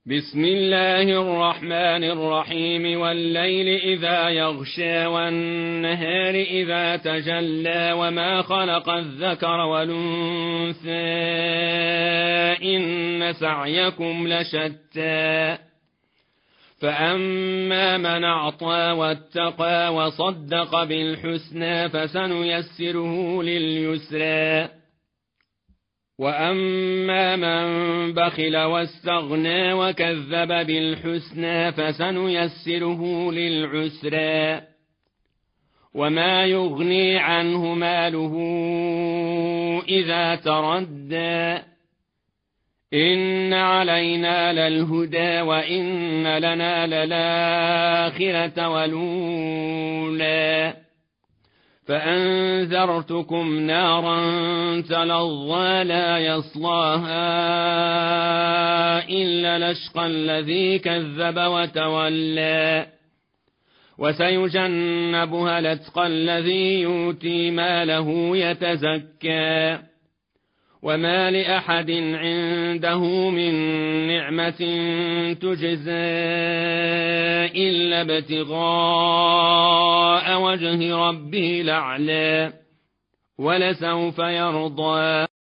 بسم الله الرحمن الرحيم والليل إذا يغشى والنهار إذا تجلى وما خلق الذكر والأنثى إن سعيكم لشتى فأما من أعطى واتقى وصدق بالحسنى فسنيسره لليسرى وأما من بخل واستغنى وكذب بالحسنى فسنيسره للعسرى وما يغني عنه ماله إذا تردى إن علينا للهدى وإن لنا للآخرة والأولى فأنذرتكم نارا تلظى لا يصلاها إلا الأشقى الذي كذب وتولى وسيجنبها الأتقى الذي يؤتي ماله يتزكى وما لأحد عنده من نعمة تجزى إلا ابتغاء وجه ربه الأعلى ولسوف يرضى.